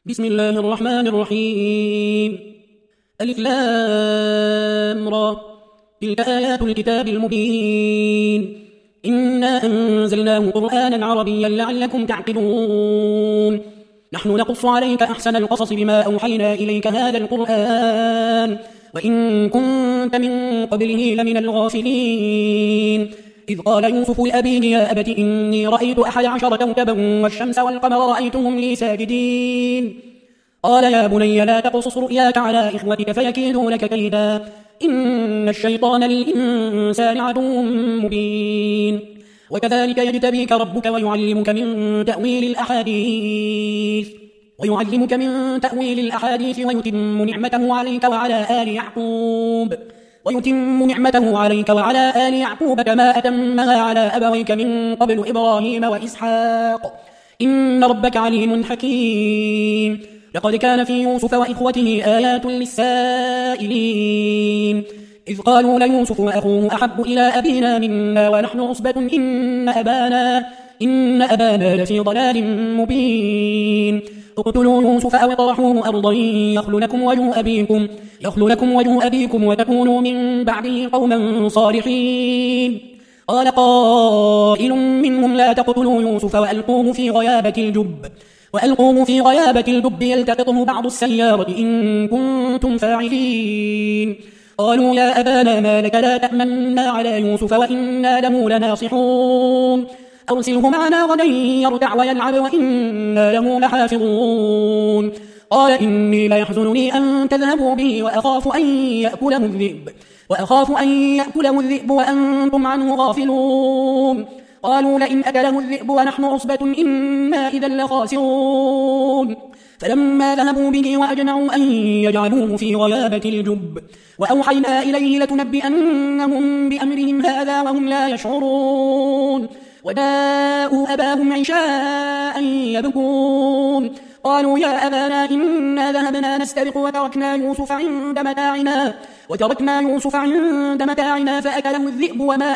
بسم الله الرحمن الرحيم. ألف لام را. تلك آيات الكتاب المبين. إنا أنزلناه قرآنا عربيا لعلكم تعقلون. نحن نقص عليك أحسن القصص بما أوحينا إليك هذا القرآن وإن كنت من قبله لمن الغافلين. إذ قال يوسف لأبيه يا أبت إني رأيت 11 كوكبا والشمس والقمر رأيتهم لي ساجدين. قال يا بني لا تقصص رؤياك على إخوتك فيكيدوا لك كيدا إن الشيطان للإنسان عدو مبين. وكذلك يجتبيك ربك ويعلمك من تأويل الأحاديث ويتم نعمته عليك وعلى آل يعقوب كما أتمها على أبويك من قبل إبراهيم وإسحاق إن ربك عليم حكيم. لقد كان في يوسف وإخوته آيات للسائلين إذ قالوا ليوسف وأخوه أحب إلى أبينا منا ونحن عصبة إن أبانا لفي ضلال مبين. اقتلوا يوسف أو اطرحوه أرضا يخل لكم وجه أبيكم وتكونوا من بعده قوما صالحين. قال قائل منهم لا تقتلوا يوسف وألقوه في غيابة الجب يلتقطه بعض السيارة إن كنتم فاعلين. قالوا يا أبانا ما لك لا تأمنا على يوسف وإنا له لناصحون. أرسله معنا غدا يرتع ويلعب وإنا له لحافظون. قال إني ليحزنني أن تذهبوا به وأخاف أن يأكله الذئب وأنتم عنه غافلون. قالوا لئن أكله الذئب ونحن عصبة إنا إذا لخاسرون. فلما ذهبوا به وأجمعوا أن يجعلوه في غيابة الجب وأوحينا إليه لتنبئنهم بأمرهم هذا وهم لا يشعرون. وجاءوا أباهم عشاء يبكون. قالوا يا أبانا إنا ذهبنا نستبق وتركنا يوسف عند متاعنا فأكله الذئب وما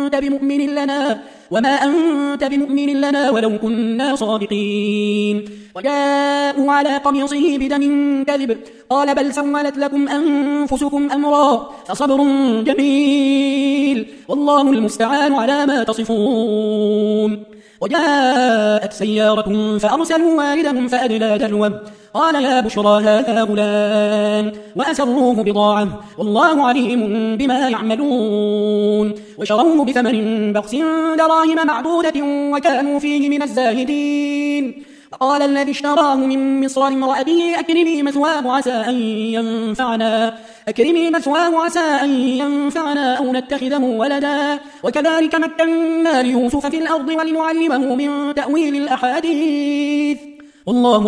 أنت بمؤمن لنا ولو كنا صادقين. وجاءوا على قميصه بدم كذب قال بل سولت لكم أنفسكم أمرا فصبر جميل والله المستعان على ما تصفون. وجاءت سيارة فأرسلوا واردهم فأدلى دلوه قال يا بشرى هذا غلام وأسروه بضاعة والله عليم بما يعملون. وشروه بثمن بخس دراهم معدودة وكانوا فيه من الزاهدين. فقال الذي اشتراه من مصر امرأته أكرمي مثواه عسى أن ينفعنا أو نتخذه ولدا وكذلك مكنا ليوسف في الأرض ولنعلمه من تأويل الأحاديث والله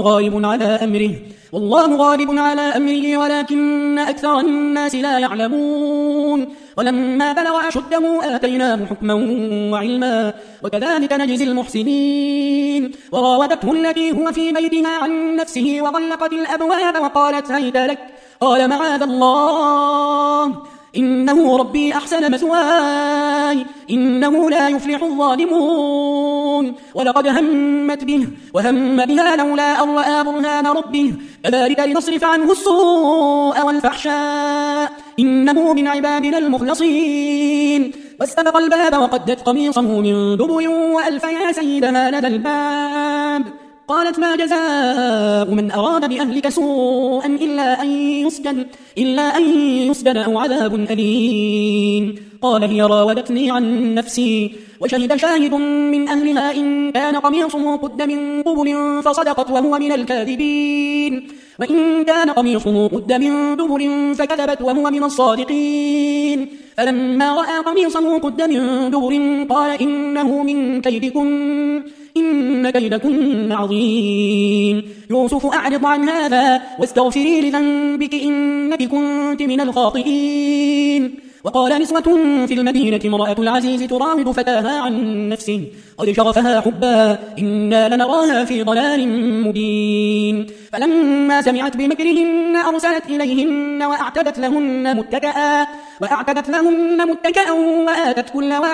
غالب على أمره ولكن أكثر الناس لا يعلمون. ولما بلغ أشده آتيناه حكما وعلما وكذلك نجزي المحسنين. وراودته التي هو في بيتها عن نفسه وغلقت الأبواب وقالت هيت لك قال معاذ الله إنه ربي أحسن مثواي إنه لا يفلح الظالمون. ولقد همت به وهم بها لولا أن رأى برهان ربه كذلك لنصرف عنه السوء والفحشاء إنه من عبادنا المخلصين. واستبق الباب وقدت قميصه من دبر وألف يا سيدها لدى الباب. قالت ما جزاء من أراد بأهلك سوءا إلا أن يسجن أو عذاب أليم. قال هي راودتني عن نفسي وشهد شاهد من أهلها إن كان قميصه قد من قبل فصدقت وهو من الكاذبين وإن كان قميصه قد من دبر فكذبت وهو من الصادقين. فلما رأى قميصه قد من دبر قال إنه من كيدكن إن كيدكن عظيم. يوسف أعرض عن هذا واستغفري لذنبك إنك كنت من الخاطئين. وقال نسوة في المدينة امرأة العزيز تراود فتاها عن نفسه قد شغفها حبا إنا لنراها في ضلال مبين. فلما سمعت بمكرهن أرسلت إليهن وأعتدت لهن وأعتدت لهن متكئا وآتت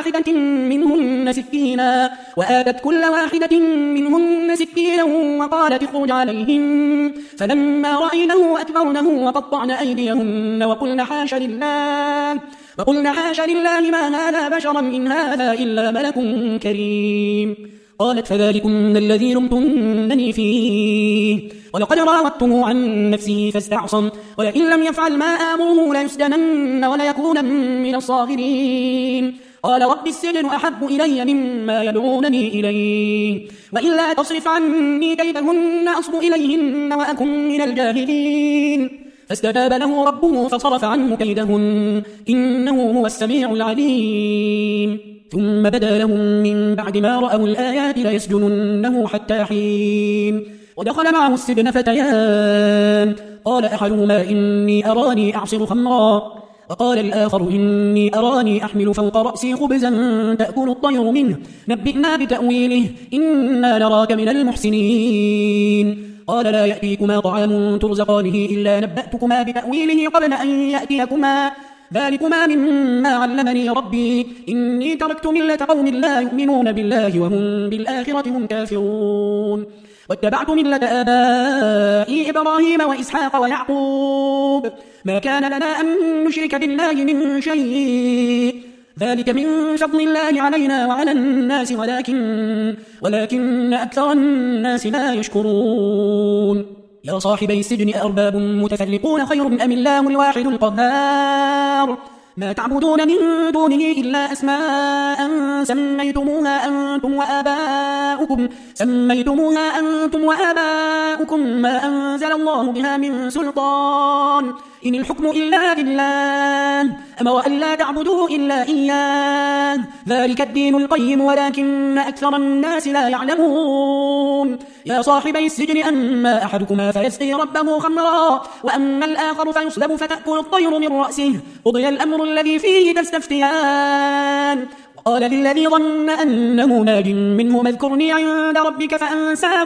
كل واحدة منهن سكينا وقالت اخرج عليهم فلما رأينه أكبرنه وقطعن أيديهن وقلن حاش لله ما هذا بشرا إن هذا إلا ملك كريم. قالت فذلكن الذي لمتنني فيه ولقد راودته عن نفسه فاستعصم ولئن لم يفعل ما آمره ليسجنن وليكون من الصاغرين. قال رب السجن أحب إلي مما يدعونني إليه وإلا تصرف عني كيدهن أصب إليهن وأكن من الجاهلين. فاستجاب له ربه فصرف عنه كيدهن إنه هو السميع العليم. ثم بدا لهم من بعد ما رأوا الآيات ليسجننه حتى حين. ودخل معه السجن فتيان قال أحدهما إني أراني أعصر خمرا وقال الآخر إني أراني أحمل فوق رأسي خبزا تأكل الطير منه نبئنا بتأويله إنا نراك من المحسنين. قال لا يأتيكما طعام ترزقانه إلا نبأتكما بتأويله قبل أن يأتيكما ذلكما مما علمني ربي إني تركت ملة قوم لا يؤمنون بالله وهم بالآخرة هم كافرون واتبعت ملة آبائي إبراهيم وإسحاق ويعقوب ما كان لنا أن نشرك بالله من شيء ذلك من فضل الله علينا وعلى الناس ولكن أكثر الناس لا يشكرون. يا صاحبي السجن أرباب متفرقون خير أم الله الواحد القهار ما تعبدون من دونه إلا أسماء سميتموها أنتم وآباؤكم ما أنزل الله بها من سلطان إن الحكم إلا لله أمر أن لا تعبدوا إلا إياه ذلك الدين القيم ولكن أكثر الناس لا يعلمون. يا صاحبي السجن أما أحدكما فيسقي ربه خمرا وأما الآخر فيصلب فتأكل الطير من رأسه قضي الأمر الذي فيه تستفتيان. قال للذي ظن أنه ناج منه اذكرني عند ربك فأنساه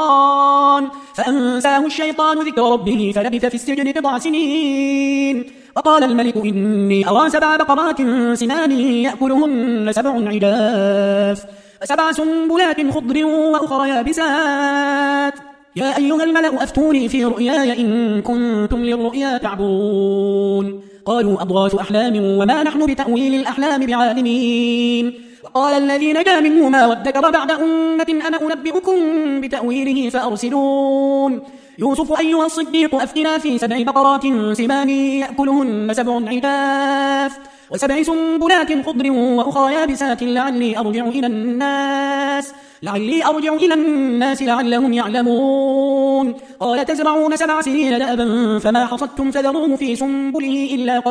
الشيطان ذكر ربه فلبث في السجن 9 سنين. وقال الملك إني أرى 7 بقرات سمان يأكلهن 7 عجاف و7 سنبلات خضر وأخرى يابسات يا أيها الملأ أفتوني في رؤياي إن كنتم للرؤيا تعبرون. قالوا أضغاث أحلام وما نحن بتأويل الأحلام بعالمين. وقال الذي نجا منهما وادكر بعد أمة أنا أنبئكم بتأويله فأرسلون. يوسف أيها الصديق أفتنا في 7 بقرات سمان يأكلهن 7 عجاف و7 سنبلات خضر وأخرى يابسات لعلي أرجع إلى الناس لعلهم يعلمون. قال تزرعون 7 سنين دأبا فما حصدتم فذروه في سنبله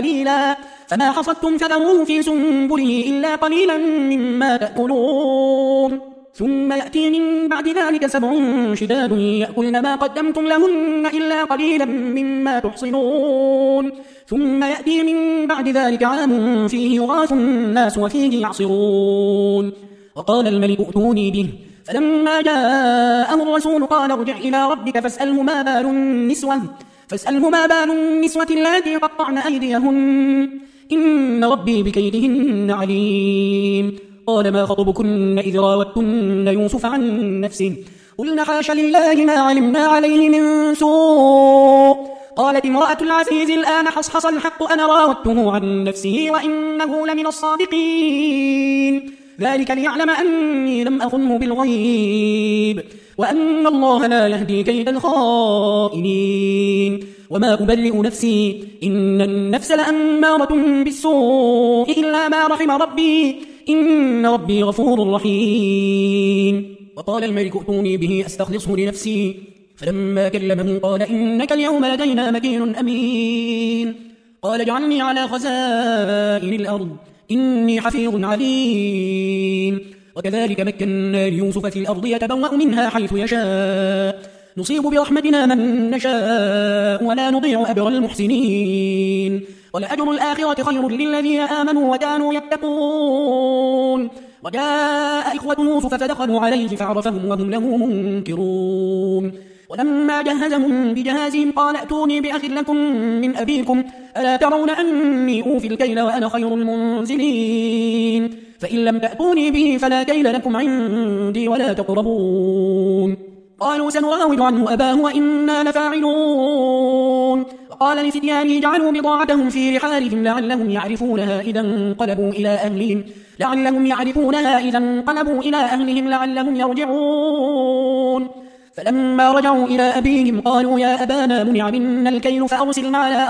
إلا قليلا مما تأكلون. ثم يأتي من بعد ذلك 7 شداد يأكلن ما قدمتم لهن إلا قليلا مما تحصنون. ثم يأتي من بعد ذلك عام فيه يغاث الناس وفيه يعصرون. وقال الملك ائتوني به فلما جاءه الرسول قال ارجع إلى ربك فاسأله ما بال النسوة اللاتي قطعن أيديهن إن ربي بكيدهن عليم. قال ما خطبكن إذ راوتن يوسف عن نفسه قلنا حاش لله ما علمنا عليه من سوء. قالت امرأة العزيز الآن حصحص الحق أنا راودته عن نفسه وإنه لمن الصادقين ذلك ليعلم أني لم أخنه بالغيب وأن الله لا يهدي كيد الخائنين. وما أبرئ نفسي إن النفس لأمارة بالسوء إلا ما رحم ربي إن ربي غفور رحيم. وقال الملك ائتوني به أستخلصه لنفسي فلما كلمه قال إنك اليوم لدينا مكين أمين. قال اجعلني على خزائن الأرض إني حفيظ عليم. وكذلك مكنا ليوسف في الأرض يتبوأ منها حيث يشاء نصيب برحمتنا من نشاء ولا نضيع أجر المحسنين ولأجر الآخرة خير للذين آمنوا وكانوا يتقون. وجاء إخوة يوسف فدخلوا عليه فعرفهم وهم له منكرون. ولما جهزهم بجهازهم قال ائتوني بأخ لكم من أبيكم ألا ترون أني أوفي الكيل وأنا خير المنزلين فإن لم تأتوني به فلا كيل لكم عندي ولا تقربون قالوا سنراود عنه أباه وإنا لفاعلون وقال لفتيانه جعلوا بضاعتهم في رحالهم لعلهم يعرفونها إذا انقلبوا إلى أهلهم لعلهم يرجعون فلما رجعوا إلى أبيهم قالوا يا أبانا منع منا الكيل فأرسل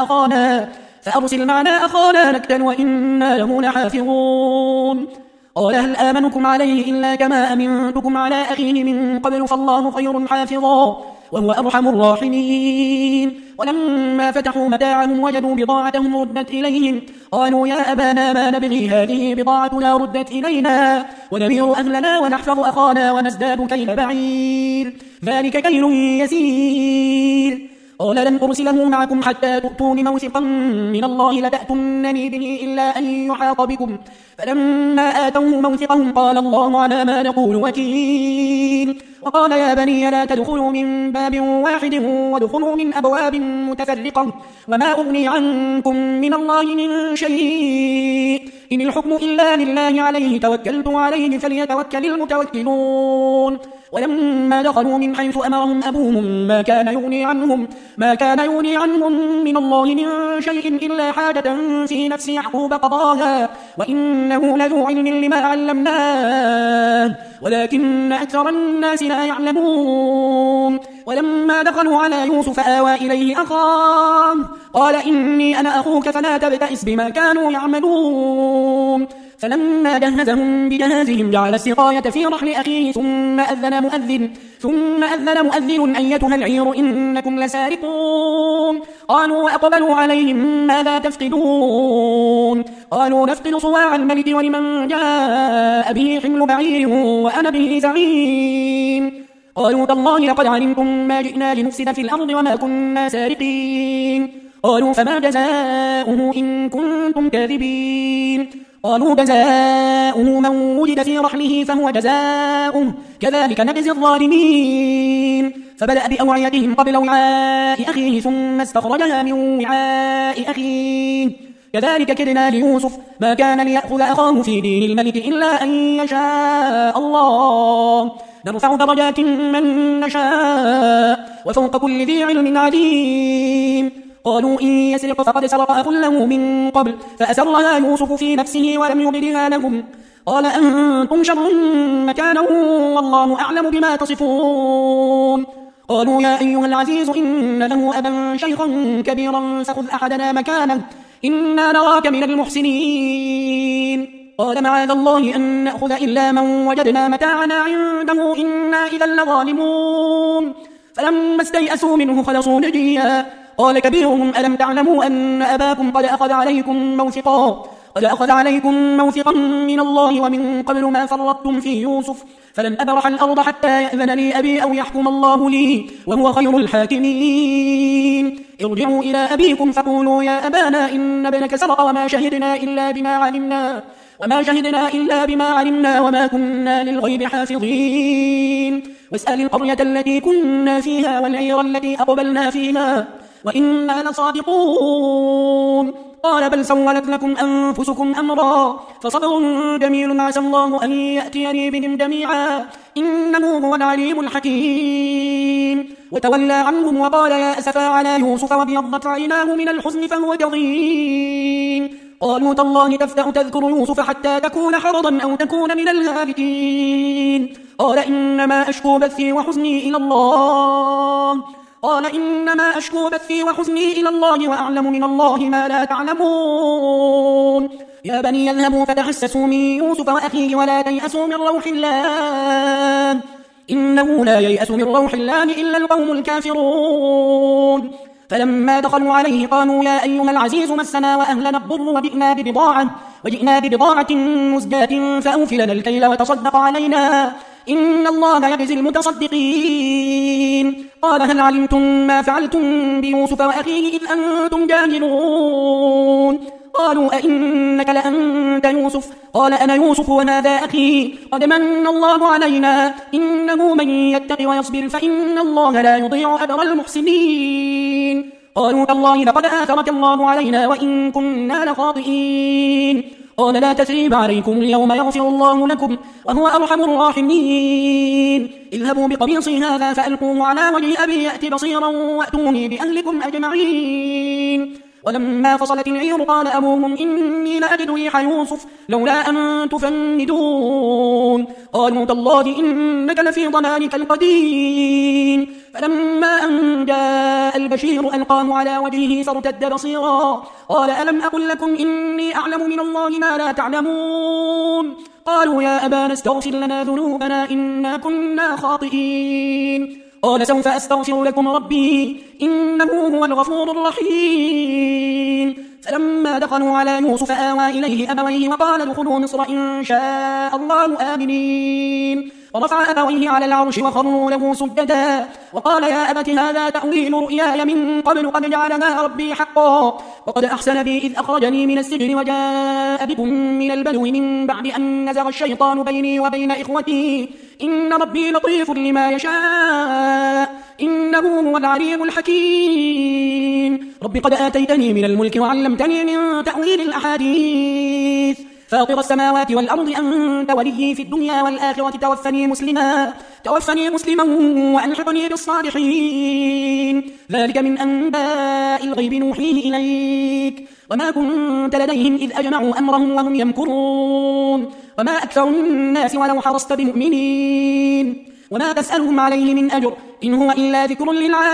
معنا أخانا نكتل وإنا له لحافظون قال هل آمنكم عليه إلا كما أمنتكم على أخيه من قبل فالله خير حافظا وهو أرحم الراحمين ولما فتحوا متاعهم وجدوا بضاعتهم ردت إليهم قالوا يا أبانا ما نبغي هذه بضاعتنا ردت إلينا ونمير أهلنا ونحفظ أخانا ونزداد كيل بعير ذلك كيل يسير قال لن أرسله معكم حتى تؤتون موثقا من الله لتأتونني به إلا أن يحاط بكم فلما آتوه موثقهم قال الله على ما نقول وكيل وقال يا بني لا تدخلوا من باب واحد وادخلوا من أبواب متفرقة وما أغني عنكم من الله من شيء إن الحكم إلا لله عليه توكلت عليه فليتوكل المتوكلون ولما دخلوا من حيث أمرهم أبوهم ما كان يغني عنهم من الله من شيء إلا حاجة في نفس يعقوب قضاها وإنه لذو علم لما علمناه ولكن أكثر الناس لا يعلمون ولما دخلوا على يوسف آوى إليه أخاه قال إني أنا أخوك فلا تبتئس بما كانوا يعملون فلما جهزهم بجهازهم جعل السقاية في رحل أخيه ثم أذن مؤذن أيتها العير إنكم لسارقون قالوا وأقبلوا عليهم ماذا تفقدون قالوا نفقد صواع الملك ولمن جاء به حمل بعير وأنا به زعيم قالوا تالله لقد علمتم ما جئنا لنفسد في الأرض وما كنا سارقين قالوا فما جزاؤه إن كنتم كاذبين قالوا جزاؤه من وجد في رحله فهو جزاؤه كذلك نجزي الظالمين فبدأ بأوعيتهم قبل وعاء أخيه ثم استخرجها من وعاء أخيه كذلك كدنا ليوسف ما كان ليأخذ أخاه في دين الملك إلا أن يشاء الله نرفع درجات من نشاء وفوق كل ذي علم عليم قالوا إن يسرق فقد سرق أخ له من قبل فأسرها يوسف في نفسه ولم يبدها لهم قال أنتم شر مكانا والله أعلم بما تصفون قالوا يا أيها العزيز إن له أبا شيخا كبيرا فخذ أحدنا مكانه إنا نراك من المحسنين قال معاذ الله أن نأخذ إلا من وجدنا متاعنا عنده إنا إذا لظالمون فلما استيئسوا منه خلصوا نجيا قال كبيرهم ألم تعلموا أن أباكم قد أخذ عليكم موثقا من الله ومن قبل ما فرطتم في يوسف فلن أبرح الأرض حتى يأذن لي أبي أو يحكم الله لي وهو خير الحاكمين ارجعوا إلى أبيكم فقولوا يا أبانا إن ابنك سرق وما شهدنا إلا بما علمنا وما كنا للغيب حافظين واسأل القرية التي كنا فيها والعير التي أقبلنا فيها وإنا لصادقون قال بل سولت لكم أنفسكم أمرا فصبر جميل عسى الله أن يأتيني بهم جميعا إنه هو العليم الحكيم وتولى عنهم وقال يا أسفا على يوسف وابيضت عيناه من الحزن فهو كظيم قالوا تالله تفتأ تذكر يوسف حتى تكون حرضا أو تكون من الهالكين قال إنما أشكو بثي وحزني إلى الله وأعلم من الله ما لا تعلمون يا بني يذهبوا فتحسسوا من يوسف وأخيه ولا تيأسوا من روح الله إنه لا ييأس من روح الله إلا القوم الكافرون فلما دخلوا عليه قالوا يا أيها العزيز مسنا وأهلنا الضر وجئنا ببضاعة مزجاة فأوف لنا الكيل وتصدق علينا إن الله يجزي المتصدقين قال هل علمتم ما فعلتم بيوسف وأخيه إذ أنتم جاهلون قالوا أئنك لأنت يوسف؟ قال أنا يوسف وهذا أخي قد من الله علينا إنه من يتق ويصبر فإن الله لا يضيع أجر المحسنين. قالوا تالله لقد آثرك الله علينا وإن كنا لخاطئين. قال لا تثريب عليكم اليوم يغفر الله لكم وهو أرحم الراحمين. اذهبوا بقميصي هذا فألقوه على وجه أبي يأت بصيرا وأتوني بأهلكم أجمعين. ولما فصلت العير قال أبوهم إني لأجد ريح يوسف لولا أن تفندون. قالوا تالله إنك لفي ضلالك القديم. فلما أن جاء البشير ألقاه على وجهه فارتد بصيرا قال ألم أقل لكم إني أعلم من الله ما لا تعلمون. قالوا يا أبانا استغفر لنا ذنوبنا إنا كنا خاطئين. قال سوف أستغفر لكم ربي إنه هو الغفور الرحيم. فلما دخلوا على يوسف آوى إليه أبويه وقال ادخلوا مصر إن شاء الله آمنين. ورفع أبويه على العرش وخروا له سجدا وقال يا أبت هذا تأويل رؤياي من قبل قد جعلها ربي حقا وقد أحسن بي إذ أخرجني من السجن وجاء بكم من البدو من بعد أن نزغ الشيطان بيني وبين إخوتي إن ربي لطيف لما يشاء إنه هو العليم الحكيم. رب قد آتيتني من الملك وعلمتني من تأويل الأحاديث فاطر السماوات والأرض أنت وليي في الدنيا والآخرة توفني مسلما وألحقني بالصالحين. ذلك من أنباء الغيب نوحيه إليك وما كنت لديهم إذ أجمعوا أمرهم وهم يمكرون وما أكثر الناس ولو حرصت بمؤمنين وما تسألهم عليه من أجر إن هو إلا ذكر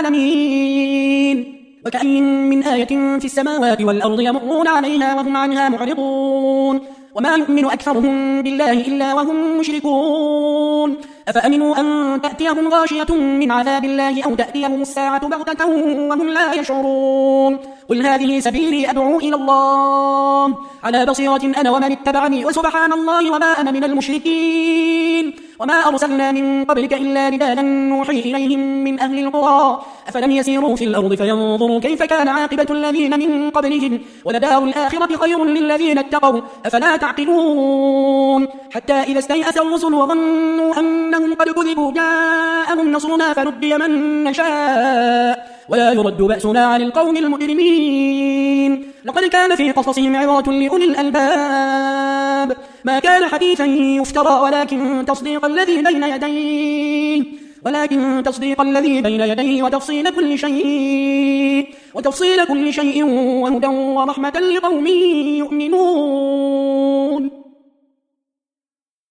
للعالمين. وكأين من آية في السماوات والأرض يمرون عليها وهم عنها معرضون وما يؤمن أكثرهم بالله إلا وهم مشركون. أفأمنوا أن تأتيهم غاشية من عذاب الله أو تأتيهم الساعة بغتة وهم لا يشعرون. قل هذه سبيلي أدعو إلى الله على بصيرة أنا ومن اتبعني وسبحان الله وما أنا من المشركين. وما أرسلنا من قبلك إلا رجالا نوحي إليهم من أهل القرى أفلم يسيروا في الأرض فينظروا كيف كان عاقبة الذين من قبلهم ولدار الآخرة خير للذين اتقوا أفلا تعقلون. حتى إذا استيأس الرسل وظنوا أنهم قد كذبوا جاءهم نصرنا فنجي من نشاء ولا يرد بأسنا عن القوم المجرمين. لقد كان في قصصهم عبرة لأولي الألباب ما كان حديثا يفترى ولكن تصديق الذي بين يديه وتفصيل كل شيء وهدى ورحمة لقوم يؤمنون.